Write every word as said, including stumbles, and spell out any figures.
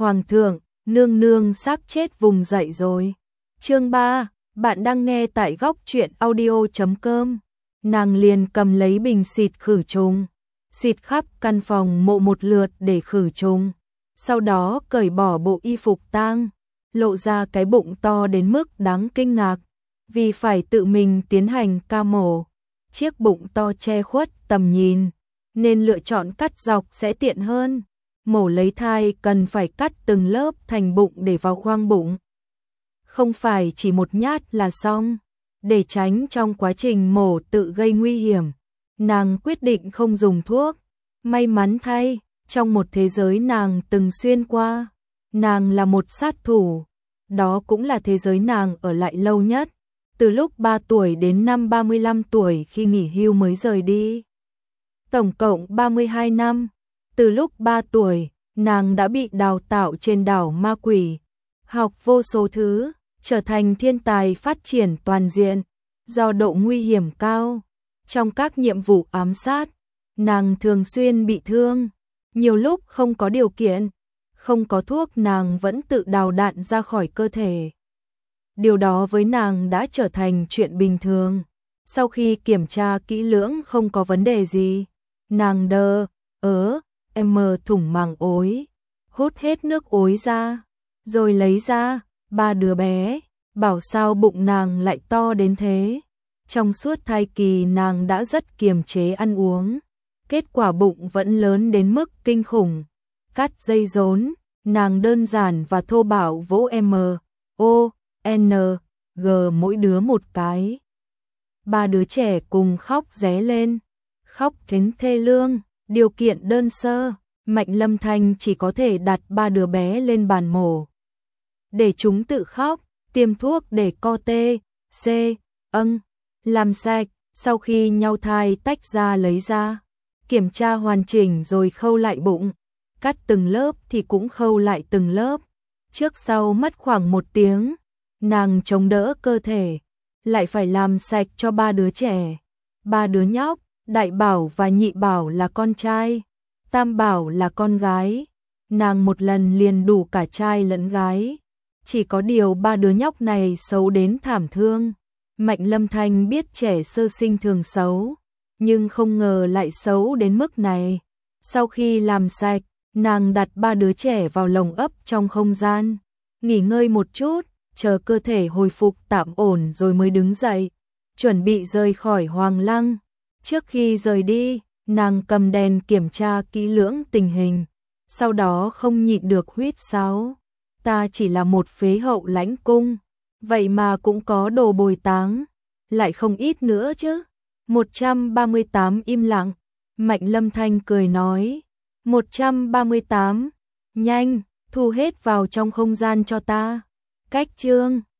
Hoàng thượng, nương nương xác chết vùng dậy rồi. Chương ba, bạn đang nghe tại góc truyện audio chấm com. Nàng liền cầm lấy bình xịt khử trùng, xịt khắp căn phòng mộ một lượt để khử trùng. Sau đó cởi bỏ bộ y phục tang, lộ ra cái bụng to đến mức đáng kinh ngạc. Vì phải tự mình tiến hành ca mổ, chiếc bụng to che khuất tầm nhìn, nên lựa chọn cắt dọc sẽ tiện hơn. Mổ lấy thai cần phải cắt từng lớp thành bụng để vào khoang bụng. Không phải chỉ một nhát là xong. Để tránh trong quá trình mổ tự gây nguy hiểm, nàng quyết định không dùng thuốc. May mắn thay, trong một thế giới nàng từng xuyên qua, nàng là một sát thủ. Đó cũng là thế giới nàng ở lại lâu nhất, từ lúc ba tuổi đến năm ba mươi lăm tuổi khi nghỉ hưu mới rời đi. Tổng cộng ba mươi hai năm. Từ lúc ba tuổi, nàng đã bị đào tạo trên đảo Ma Quỷ, học vô số thứ, trở thành thiên tài phát triển toàn diện. Do độ nguy hiểm cao, trong các nhiệm vụ ám sát, nàng thường xuyên bị thương. Nhiều lúc không có điều kiện, không có thuốc, nàng vẫn tự đào đạn ra khỏi cơ thể. Điều đó với nàng đã trở thành chuyện bình thường. Sau khi kiểm tra kỹ lưỡng không có vấn đề gì, nàng đờ ớ em thủng màng ối, hút hết nước ối ra, rồi lấy ra ba đứa bé. Bảo sao bụng nàng lại to đến thế. Trong suốt thai kỳ nàng đã rất kiềm chế ăn uống, kết quả bụng vẫn lớn đến mức kinh khủng. Cắt dây rốn, nàng đơn giản và thô bạo vỗ M, O, N, G mỗi đứa một cái. Ba đứa trẻ cùng khóc ré lên, khóc đến thê lương. Điều kiện đơn sơ, Mạnh Lâm Thanh chỉ có thể đặt ba đứa bé lên bàn mổ để chúng tự khóc, tiêm thuốc để co tê, c, âng, làm sạch. Sau khi nhau thai tách ra lấy ra, kiểm tra hoàn chỉnh rồi khâu lại bụng, cắt từng lớp thì cũng khâu lại từng lớp. Trước sau mất khoảng một tiếng, nàng chống đỡ cơ thể, lại phải làm sạch cho ba đứa trẻ. Ba đứa nhóc, Đại Bảo và Nhị Bảo là con trai, Tam Bảo là con gái. Nàng một lần liền đủ cả trai lẫn gái. Chỉ có điều ba đứa nhóc này xấu đến thảm thương. Mạnh Lâm Thanh biết trẻ sơ sinh thường xấu, nhưng không ngờ lại xấu đến mức này. Sau khi làm sạch, nàng đặt ba đứa trẻ vào lồng ấp trong không gian, nghỉ ngơi một chút, chờ cơ thể hồi phục tạm ổn rồi mới đứng dậy, chuẩn bị rời khỏi Hoàng Lăng. Trước khi rời đi, nàng cầm đèn kiểm tra kỹ lưỡng tình hình, sau đó không nhịn được huýt sáo. Ta chỉ là một phế hậu lãnh cung, vậy mà cũng có đồ bồi táng, lại không ít nữa chứ. một trăm ba mươi tám im lặng, Mạnh Lâm Thanh cười nói, một trăm ba mươi tám, nhanh, thu hết vào trong không gian cho ta. Cách chương